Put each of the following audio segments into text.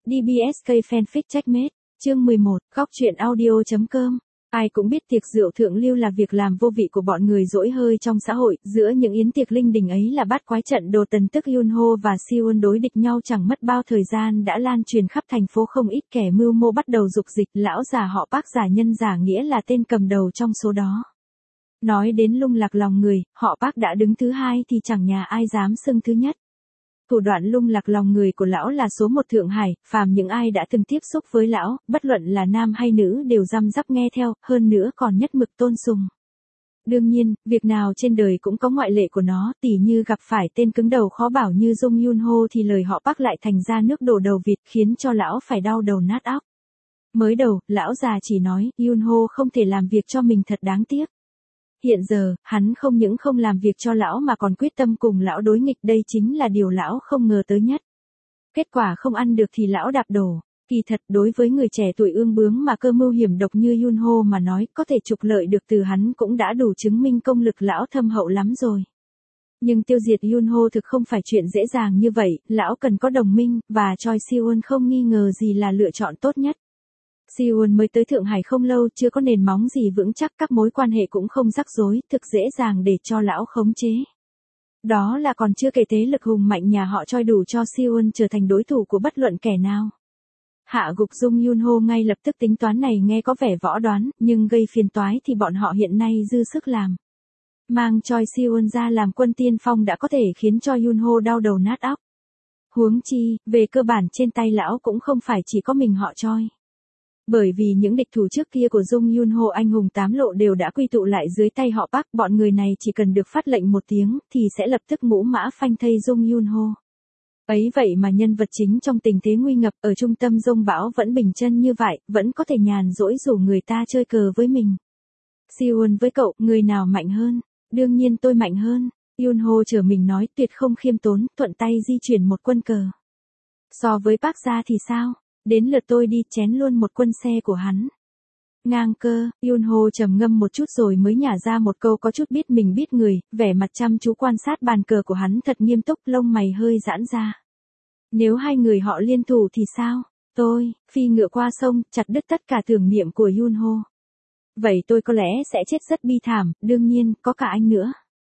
DBSK Fanfic Checkmate, chương 11, góc truyện audio.com. Ai cũng biết tiệc rượu thượng lưu là việc làm vô vị của bọn người dỗi hơi trong xã hội, giữa những yến tiệc linh đình ấy là bát quái trận đồ tần tức Yunho và Siwon đối địch nhau chẳng mất bao thời gian đã lan truyền khắp thành phố, không ít kẻ mưu mô bắt đầu dục dịch, lão già họ Park giả nhân giả nghĩa là tên cầm đầu trong số đó. Nói đến lung lạc lòng người, họ Park đã đứng thứ hai thì chẳng nhà ai dám xưng thứ nhất. Thủ đoạn lung lạc lòng người của lão là số một Thượng Hải, phàm những ai đã từng tiếp xúc với lão, bất luận là nam hay nữ đều răm rắp nghe theo, hơn nữa còn nhất mực tôn sùng. Đương nhiên, việc nào trên đời cũng có ngoại lệ của nó, tỉ như gặp phải tên cứng đầu khó bảo như Jung Yunho thì lời họ Park lại thành ra nước đổ đầu vịt, khiến cho lão phải đau đầu nát óc. Mới đầu, lão già chỉ nói, Yunho không thể làm việc cho mình thật đáng tiếc. Hiện giờ, hắn không những không làm việc cho lão mà còn quyết tâm cùng lão đối nghịch, đây chính là điều lão không ngờ tới nhất. Kết quả không ăn được thì lão đạp đổ. Kỳ thật, đối với người trẻ tuổi ương bướng mà cơ mưu hiểm độc như Yunho mà nói, có thể trục lợi được từ hắn cũng đã đủ chứng minh công lực lão thâm hậu lắm rồi. Nhưng tiêu diệt Yunho thực không phải chuyện dễ dàng như vậy, lão cần có đồng minh, và Choi Siwon không nghi ngờ gì là lựa chọn tốt nhất. Siwon mới tới Thượng Hải không lâu, chưa có nền móng gì vững chắc, các mối quan hệ cũng không rắc rối, thực dễ dàng để cho lão khống chế. Đó là còn chưa kể thế lực hùng mạnh nhà họ Choi đủ cho Siwon trở thành đối thủ của bất luận kẻ nào. Hạ gục Jung Yunho ngay lập tức, tính toán này nghe có vẻ võ đoán, nhưng gây phiền toái thì bọn họ hiện nay dư sức làm. Mang Choi Siwon ra làm quân tiên phong đã có thể khiến cho Yunho đau đầu nát óc. Huống chi, về cơ bản trên tay lão cũng không phải chỉ có mình họ Choi. Bởi vì những địch thủ trước kia của Jung Yunho anh hùng tám lộ đều đã quy tụ lại dưới tay họ Park, bọn người này chỉ cần được phát lệnh một tiếng thì sẽ lập tức ngũ mã phanh thây Jung Yunho. Ấy vậy mà nhân vật chính trong tình thế nguy ngập ở trung tâm dông bão vẫn bình chân như vậy, vẫn có thể nhàn rỗi rủ người ta chơi cờ với mình. Siwon với cậu, người nào mạnh hơn? Đương nhiên tôi mạnh hơn. Yunho trở mình nói, tuyệt không khiêm tốn, thuận tay di chuyển một quân cờ. So với Park ra thì sao? Đến lượt tôi đi chén luôn một quân xe của hắn. Ngang cơ, Yunho trầm ngâm một chút rồi mới nhả ra một câu có chút biết mình biết người, vẻ mặt chăm chú quan sát bàn cờ của hắn thật nghiêm túc, lông mày hơi giãn ra. Nếu hai người họ liên thủ thì sao? Tôi, phi ngựa qua sông, chặt đứt tất cả tưởng niệm của Yunho. Vậy tôi có lẽ sẽ chết rất bi thảm, đương nhiên, có cả anh nữa.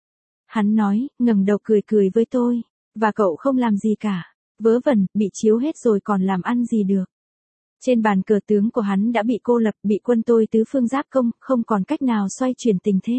Hắn nói, ngẩng đầu cười cười với tôi. Và cậu không làm gì cả. Vớ vẩn, bị chiếu hết rồi còn làm ăn gì được. Trên bàn cờ tướng của hắn đã bị cô lập, bị quân tôi tứ phương giáp công, không còn cách nào xoay chuyển tình thế.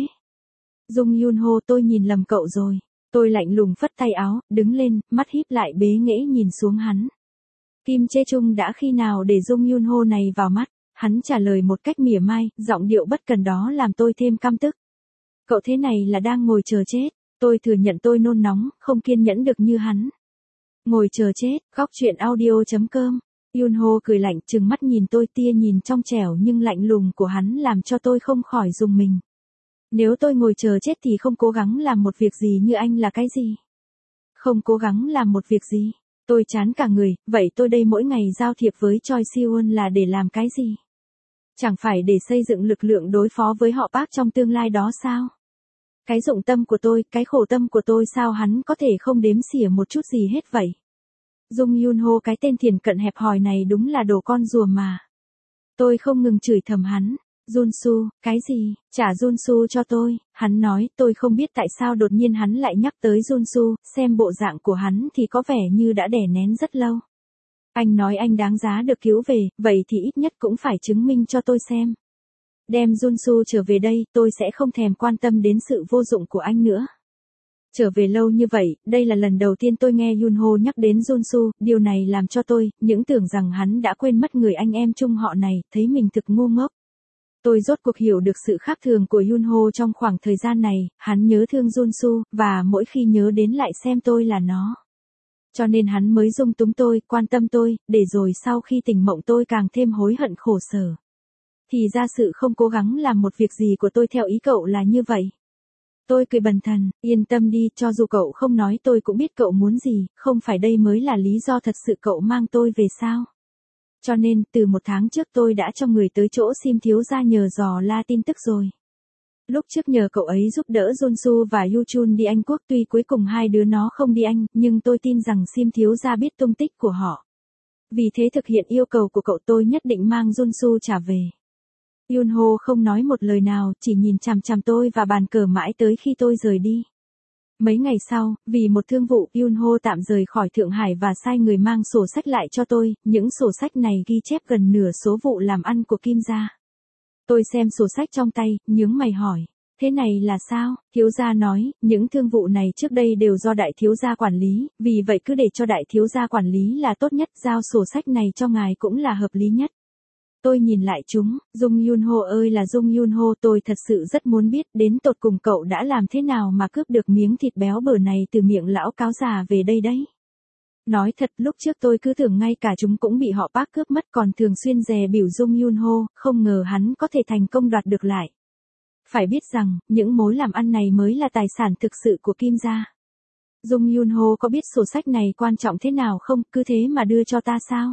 Jung Yunho, tôi nhìn lầm cậu rồi. Tôi lạnh lùng phất tay áo, đứng lên, mắt híp lại bế nghễ nhìn xuống hắn. Kim Chê Chung đã khi nào để Jung Yunho này vào mắt? Hắn trả lời một cách mỉa mai, giọng điệu bất cần đó làm tôi thêm căm tức. Cậu thế này là đang ngồi chờ chết. Tôi thừa nhận tôi nôn nóng, không kiên nhẫn được như hắn. Ngồi chờ chết, góc truyện audio.com. Yunho cười lạnh, trừng mắt nhìn tôi, tia nhìn trong trẻo nhưng lạnh lùng của hắn làm cho tôi không khỏi rùng mình. Nếu tôi ngồi chờ chết thì không cố gắng làm một việc gì như anh là cái gì? Không cố gắng làm một việc gì? Tôi chán cả người, vậy tôi đây mỗi ngày giao thiệp với Choi Siwon là để làm cái gì? Chẳng phải để xây dựng lực lượng đối phó với họ Park trong tương lai đó sao? Cái dụng tâm của tôi, cái khổ tâm của tôi sao hắn có thể không đếm xỉa một chút gì hết vậy? Jung Yunho, cái tên thiền cận hẹp hòi này đúng là đồ con rùa mà. Tôi không ngừng chửi thầm hắn. Junsu, cái gì? Trả Junsu cho tôi. Hắn nói, tôi không biết tại sao đột nhiên hắn lại nhắc tới Junsu, xem bộ dạng của hắn thì có vẻ như đã đè nén rất lâu. Anh nói anh đáng giá được cứu về, vậy thì ít nhất cũng phải chứng minh cho tôi xem. Đem Junsu trở về đây, tôi sẽ không thèm quan tâm đến sự vô dụng của anh nữa. Trở về lâu như vậy, đây là lần đầu tiên tôi nghe Yunho nhắc đến Junsu, điều này làm cho tôi, những tưởng rằng hắn đã quên mất người anh em chung họ này, thấy mình thực ngu ngốc. Tôi rốt cuộc hiểu được sự khác thường của Yunho trong khoảng thời gian này, hắn nhớ thương Junsu, và mỗi khi nhớ đến lại xem tôi là nó. Cho nên hắn mới dung túng tôi, quan tâm tôi, để rồi sau khi tỉnh mộng tôi càng thêm hối hận khổ sở. Thì ra sự không cố gắng làm một việc gì của tôi theo ý cậu là như vậy. Tôi cười bần thần, yên tâm đi, cho dù cậu không nói tôi cũng biết cậu muốn gì, không phải đây mới là lý do thật sự cậu mang tôi về sao. Cho nên, từ một tháng trước tôi đã cho người tới chỗ Sim thiếu gia nhờ dò la tin tức rồi. Lúc trước nhờ cậu ấy giúp đỡ Junsu và Yuchun đi Anh Quốc, tuy cuối cùng hai đứa nó không đi Anh, nhưng tôi tin rằng Sim thiếu gia biết tung tích của họ. Vì thế thực hiện yêu cầu của cậu tôi nhất định mang Junsu trả về. Yunho không nói một lời nào, chỉ nhìn chằm chằm tôi và bàn cờ mãi tới khi tôi rời đi. Mấy ngày sau, vì một thương vụ, Yunho tạm rời khỏi Thượng Hải và sai người mang sổ sách lại cho tôi, những sổ sách này ghi chép gần nửa số vụ làm ăn của Kim gia. Tôi xem sổ sách trong tay, nhướng mày hỏi, thế này là sao? Thiếu gia nói, những thương vụ này trước đây đều do đại thiếu gia quản lý, vì vậy cứ để cho đại thiếu gia quản lý là tốt nhất, giao sổ sách này cho ngài cũng là hợp lý nhất. Tôi nhìn lại chúng, Dung Yunho ơi là Dung Yunho, tôi thật sự rất muốn biết đến tột cùng cậu đã làm thế nào mà cướp được miếng thịt béo bở này từ miệng lão cáo già về đây đấy. Nói thật, lúc trước tôi cứ tưởng ngay cả chúng cũng bị họ Park cướp mất, còn thường xuyên dè bỉu Dung Yunho, không ngờ hắn có thể thành công đoạt được lại. Phải biết rằng, những mối làm ăn này mới là tài sản thực sự của Kim gia. Dung Yunho có biết sổ sách này quan trọng thế nào không, cứ thế mà đưa cho ta sao?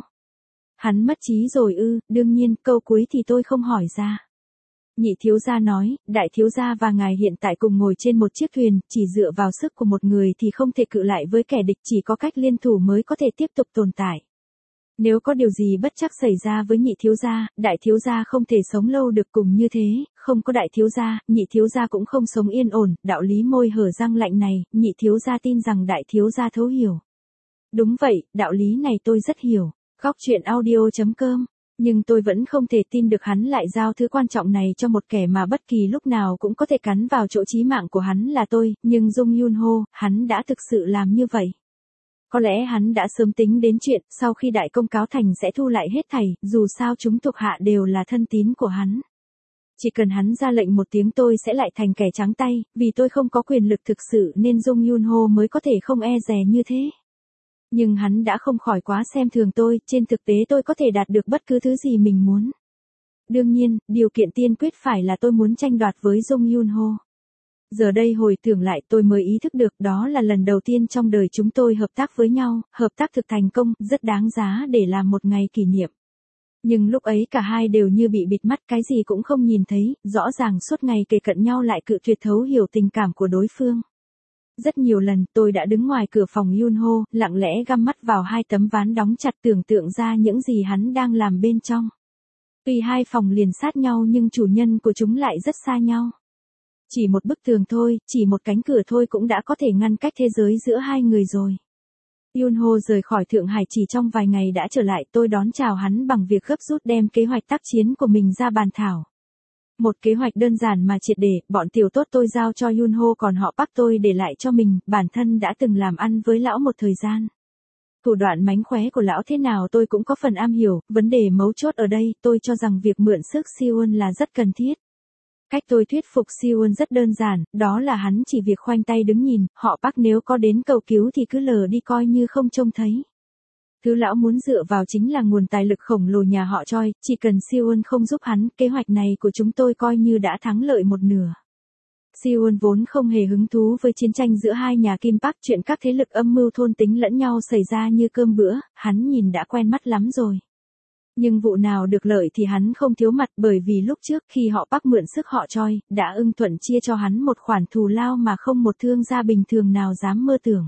Hắn mất trí rồi ư? Đương nhiên, câu cuối thì tôi không hỏi ra. Nhị thiếu gia nói, đại thiếu gia và ngài hiện tại cùng ngồi trên một chiếc thuyền, chỉ dựa vào sức của một người thì không thể cự lại với kẻ địch, chỉ có cách liên thủ mới có thể tiếp tục tồn tại. Nếu có điều gì bất trắc xảy ra với nhị thiếu gia, đại thiếu gia không thể sống lâu được cùng như thế, không có đại thiếu gia, nhị thiếu gia cũng không sống yên ổn, đạo lý môi hở răng lạnh này, nhị thiếu gia tin rằng đại thiếu gia thấu hiểu. Đúng vậy, đạo lý này tôi rất hiểu. Góc truyện audio.com. Nhưng tôi vẫn không thể tin được hắn lại giao thứ quan trọng này cho một kẻ mà bất kỳ lúc nào cũng có thể cắn vào chỗ chí mạng của hắn là tôi, nhưng Dung Yunho, hắn đã thực sự làm như vậy. Có lẽ hắn đã sớm tính đến chuyện, sau khi đại công cáo thành sẽ thu lại hết thảy, dù sao chúng thuộc hạ đều là thân tín của hắn. Chỉ cần hắn ra lệnh một tiếng tôi sẽ lại thành kẻ trắng tay, vì tôi không có quyền lực thực sự nên Dung Yunho mới có thể không e dè như thế. Nhưng hắn đã không khỏi quá xem thường tôi, trên thực tế tôi có thể đạt được bất cứ thứ gì mình muốn. Đương nhiên, điều kiện tiên quyết phải là tôi muốn tranh đoạt với Dung Yunho. Giờ đây hồi tưởng lại tôi mới ý thức được đó là lần đầu tiên trong đời chúng tôi hợp tác với nhau, hợp tác thực thành công, rất đáng giá để làm một ngày kỷ niệm. Nhưng lúc ấy cả hai đều như bị bịt mắt, cái gì cũng không nhìn thấy, rõ ràng suốt ngày kề cận nhau lại cự tuyệt thấu hiểu tình cảm của đối phương. Rất nhiều lần tôi đã đứng ngoài cửa phòng Yunho, lặng lẽ găm mắt vào hai tấm ván đóng chặt tưởng tượng ra những gì hắn đang làm bên trong. Tuy hai phòng liền sát nhau nhưng chủ nhân của chúng lại rất xa nhau. Chỉ một bức tường thôi, chỉ một cánh cửa thôi cũng đã có thể ngăn cách thế giới giữa hai người rồi. Yunho rời khỏi Thượng Hải chỉ trong vài ngày đã trở lại, tôi đón chào hắn bằng việc gấp rút đem kế hoạch tác chiến của mình ra bàn thảo. Một kế hoạch đơn giản mà triệt để, bọn tiểu tốt tôi giao cho Yunho còn họ Park tôi để lại cho mình, bản thân đã từng làm ăn với lão một thời gian. Thủ đoạn mánh khóe của lão thế nào tôi cũng có phần am hiểu, vấn đề mấu chốt ở đây, tôi cho rằng việc mượn sức Siwon là rất cần thiết. Cách tôi thuyết phục Siwon rất đơn giản, đó là hắn chỉ việc khoanh tay đứng nhìn, họ Park nếu có đến cầu cứu thì cứ lờ đi coi như không trông thấy. Thứ lão muốn dựa vào chính là nguồn tài lực khổng lồ nhà họ Choi, chỉ cần Siwon không giúp hắn, kế hoạch này của chúng tôi coi như đã thắng lợi một nửa. Siwon vốn không hề hứng thú với chiến tranh giữa hai nhà Kim Park, chuyện các thế lực âm mưu thôn tính lẫn nhau xảy ra như cơm bữa, hắn nhìn đã quen mắt lắm rồi. Nhưng vụ nào được lợi thì hắn không thiếu mặt, bởi vì lúc trước khi họ Park mượn sức họ Choi, đã ưng thuận chia cho hắn một khoản thù lao mà không một thương gia bình thường nào dám mơ tưởng.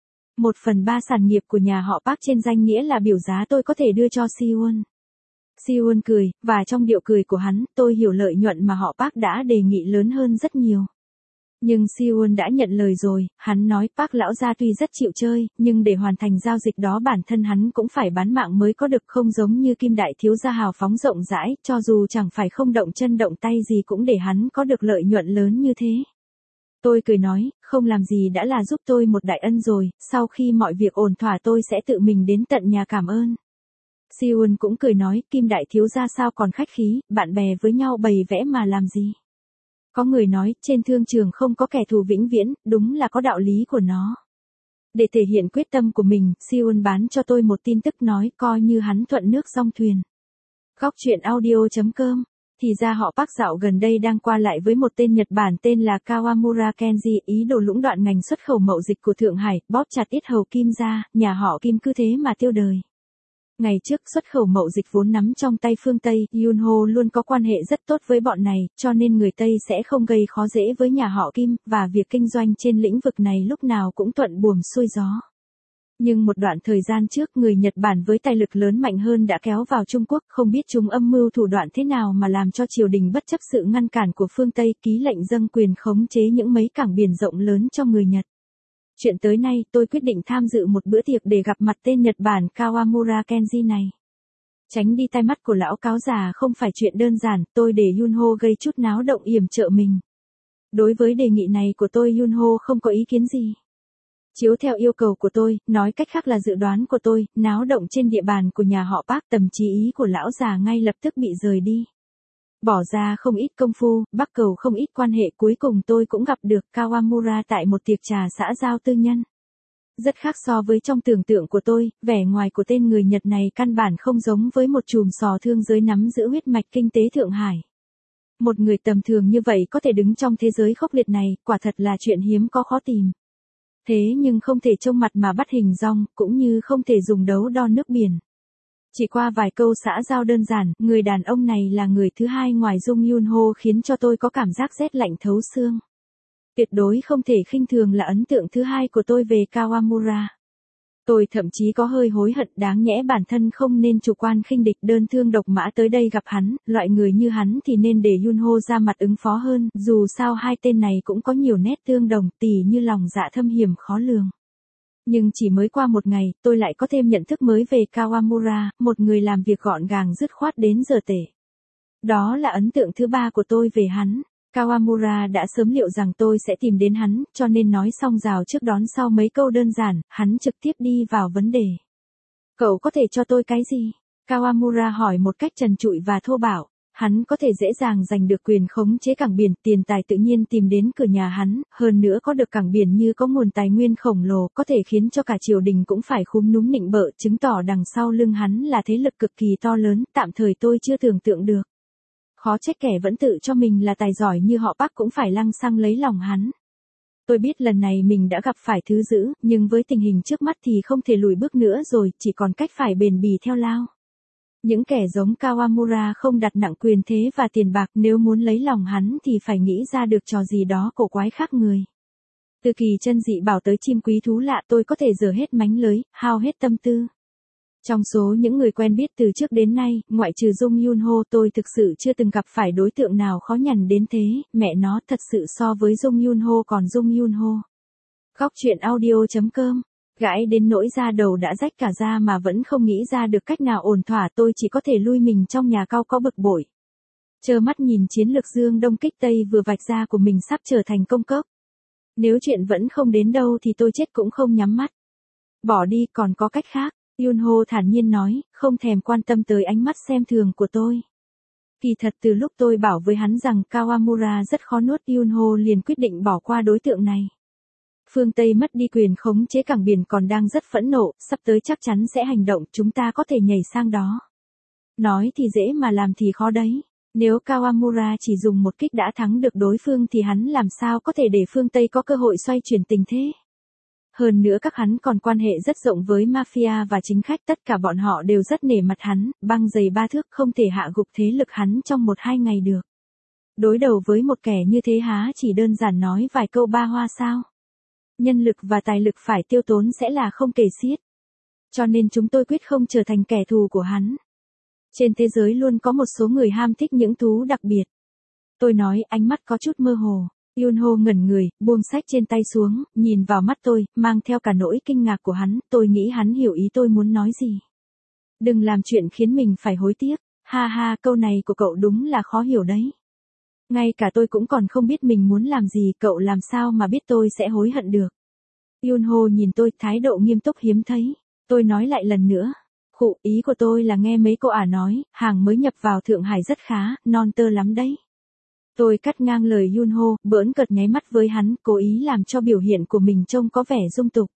1/3 sản nghiệp của nhà họ Park trên danh nghĩa là biểu giá tôi có thể đưa cho Siwon. Siwon cười, và trong điệu cười của hắn, tôi hiểu lợi nhuận mà họ Park đã đề nghị lớn hơn rất nhiều. Nhưng Siwon đã nhận lời rồi, hắn nói Park lão gia tuy rất chịu chơi, nhưng để hoàn thành giao dịch đó bản thân hắn cũng phải bán mạng mới có được, không giống như Kim đại thiếu gia hào phóng rộng rãi, cho dù chẳng phải không động chân động tay gì cũng để hắn có được lợi nhuận lớn như thế. Tôi cười nói, không làm gì đã là giúp tôi một đại ân rồi, sau khi mọi việc ổn thỏa tôi sẽ tự mình đến tận nhà cảm ơn. Siwon cũng cười nói, Kim đại thiếu gia sao còn khách khí, bạn bè với nhau bày vẽ mà làm gì. Có người nói, trên thương trường không có kẻ thù vĩnh viễn, đúng là có đạo lý của nó. Để thể hiện quyết tâm của mình, Siwon bán cho tôi một tin tức nói coi như hắn thuận nước dong thuyền. Góc truyện audio.com. Thì ra họ Park dạo gần đây đang qua lại với một tên Nhật Bản tên là Kawamura Kenji, ý đồ lũng đoạn ngành xuất khẩu mậu dịch của Thượng Hải, bóp chặt yết hầu Kim gia, nhà họ Kim cứ thế mà tiêu đời. Ngày trước xuất khẩu mậu dịch vốn nắm trong tay phương Tây, Yunho luôn có quan hệ rất tốt với bọn này, cho nên người Tây sẽ không gây khó dễ với nhà họ Kim, và việc kinh doanh trên lĩnh vực này lúc nào cũng thuận buồm xuôi gió. Nhưng một đoạn thời gian trước người Nhật Bản với tài lực lớn mạnh hơn đã kéo vào Trung Quốc, không biết chúng âm mưu thủ đoạn thế nào mà làm cho triều đình bất chấp sự ngăn cản của phương Tây ký lệnh dâng quyền khống chế những mấy cảng biển rộng lớn cho người Nhật. Chuyện tới nay tôi quyết định tham dự một bữa tiệc để gặp mặt tên Nhật Bản Kawamura Kenji này. Tránh đi tai mắt của lão cáo già không phải chuyện đơn giản, tôi để Yunho gây chút náo động yểm trợ mình. Đối với đề nghị này của tôi Yunho không có ý kiến gì. Chiếu theo yêu cầu của tôi, nói cách khác là dự đoán của tôi, náo động trên địa bàn của nhà họ Park tầm chí ý của lão già ngay lập tức bị rời đi. Bỏ ra không ít công phu, bắc cầu không ít quan hệ cuối cùng tôi cũng gặp được Kawamura tại một tiệc trà xã giao tư nhân. Rất khác so với trong tưởng tượng của tôi, vẻ ngoài của tên người Nhật này căn bản không giống với một chùm sò thương giới nắm giữ huyết mạch kinh tế Thượng Hải. Một người tầm thường như vậy có thể đứng trong thế giới khốc liệt này, quả thật là chuyện hiếm có khó tìm. Thế nhưng không thể trông mặt mà bắt hình dong, cũng như không thể dùng đấu đo nước biển. Chỉ qua vài câu xã giao đơn giản, người đàn ông này là người thứ hai ngoài Jung Yunho khiến cho tôi có cảm giác rét lạnh thấu xương. Tuyệt đối không thể khinh thường là ấn tượng thứ hai của tôi về Kawamura. Tôi thậm chí có hơi hối hận đáng nhẽ bản thân không nên chủ quan khinh địch đơn thương độc mã tới đây gặp hắn, loại người như hắn thì nên để Yunho ra mặt ứng phó hơn, dù sao hai tên này cũng có nhiều nét tương đồng tỉ như lòng dạ thâm hiểm khó lường. Nhưng chỉ mới qua một ngày, tôi lại có thêm nhận thức mới về Kawamura, một người làm việc gọn gàng dứt khoát đến giờ tể. Đó là ấn tượng thứ ba của tôi về hắn. Kawamura đã sớm liệu rằng tôi sẽ tìm đến hắn, cho nên nói xong rào trước đón sau mấy câu đơn giản, hắn trực tiếp đi vào vấn đề. Cậu có thể cho tôi cái gì? Kawamura hỏi một cách trần trụi và thô bạo. Hắn có thể dễ dàng giành được quyền khống chế cảng biển, tiền tài tự nhiên tìm đến cửa nhà hắn, hơn nữa có được cảng biển như có nguồn tài nguyên khổng lồ, có thể khiến cho cả triều đình cũng phải khúm núm nịnh bợ, chứng tỏ đằng sau lưng hắn là thế lực cực kỳ to lớn, tạm thời tôi chưa tưởng tượng được. Khó trách kẻ vẫn tự cho mình là tài giỏi như họ Park cũng phải lăng xăng lấy lòng hắn. Tôi biết lần này mình đã gặp phải thứ dữ, nhưng với tình hình trước mắt thì không thể lùi bước nữa rồi, chỉ còn cách phải bền bỉ theo lao. Những kẻ giống Kawamura không đặt nặng quyền thế và tiền bạc, nếu muốn lấy lòng hắn thì phải nghĩ ra được trò gì đó cổ quái khác người. Từ kỳ chân dị bảo tới chim quý thú lạ tôi có thể dở hết mánh lưới, hao hết tâm tư. Trong số những người quen biết từ trước đến nay, ngoại trừ Jung Yunho tôi thực sự chưa từng gặp phải đối tượng nào khó nhằn đến thế, mẹ nó thật sự so với Jung Yunho còn Jung Yunho. Góc truyện audio.com, gãi đến nỗi da đầu đã rách cả da mà vẫn không nghĩ ra được cách nào ổn thỏa tôi chỉ có thể lui mình trong nhà cao có bực bội. Trơ mắt nhìn chiến lược Dương Đông kích Tây vừa vạch ra của mình sắp trở thành công cốc. Nếu chuyện vẫn không đến đâu thì tôi chết cũng không nhắm mắt. Bỏ đi còn có cách khác. Yunho thản nhiên nói, không thèm quan tâm tới ánh mắt xem thường của tôi. Kỳ thật từ lúc tôi bảo với hắn rằng Kawamura rất khó nuốt, Yunho liền quyết định bỏ qua đối tượng này. Phương Tây mất đi quyền khống chế cảng biển còn đang rất phẫn nộ, sắp tới chắc chắn sẽ hành động, chúng ta có thể nhảy sang đó. Nói thì dễ mà làm thì khó đấy. Nếu Kawamura chỉ dùng một kích đã thắng được đối phương thì hắn làm sao có thể để phương Tây có cơ hội xoay chuyển tình thế. Hơn nữa các hắn còn quan hệ rất rộng với mafia và chính khách, tất cả bọn họ đều rất nể mặt hắn, băng dày 3 thước không thể hạ gục thế lực hắn trong 1-2 ngày được. Đối đầu với một kẻ như thế há chỉ đơn giản nói vài câu ba hoa sao? Nhân lực và tài lực phải tiêu tốn sẽ là không kể xiết. Cho nên chúng tôi quyết không trở thành kẻ thù của hắn. Trên thế giới luôn có một số người ham thích những thú đặc biệt. Tôi nói, ánh mắt có chút mơ hồ. Yunho ngẩn người, buông sách trên tay xuống, nhìn vào mắt tôi, mang theo cả nỗi kinh ngạc của hắn, tôi nghĩ hắn hiểu ý tôi muốn nói gì. Đừng làm chuyện khiến mình phải hối tiếc, ha ha, câu này của cậu đúng là khó hiểu đấy. Ngay cả tôi cũng còn không biết mình muốn làm gì, cậu làm sao mà biết tôi sẽ hối hận được. Yunho nhìn tôi, thái độ nghiêm túc hiếm thấy. Tôi nói lại lần nữa. Khụ, ý của tôi là nghe mấy cô ả nói, hàng mới nhập vào Thượng Hải rất khá, non tơ lắm đấy. Tôi cắt ngang lời Yunho, bỡn cợt nháy mắt với hắn, cố ý làm cho biểu hiện của mình trông có vẻ dung tục.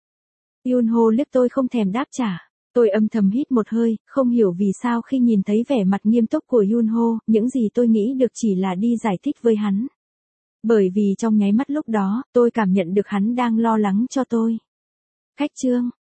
Yunho liếc tôi không thèm đáp trả. Tôi âm thầm hít một hơi, không hiểu vì sao khi nhìn thấy vẻ mặt nghiêm túc của Yunho, những gì tôi nghĩ được chỉ là đi giải thích với hắn. Bởi vì trong nháy mắt lúc đó, tôi cảm nhận được hắn đang lo lắng cho tôi. Khách trương,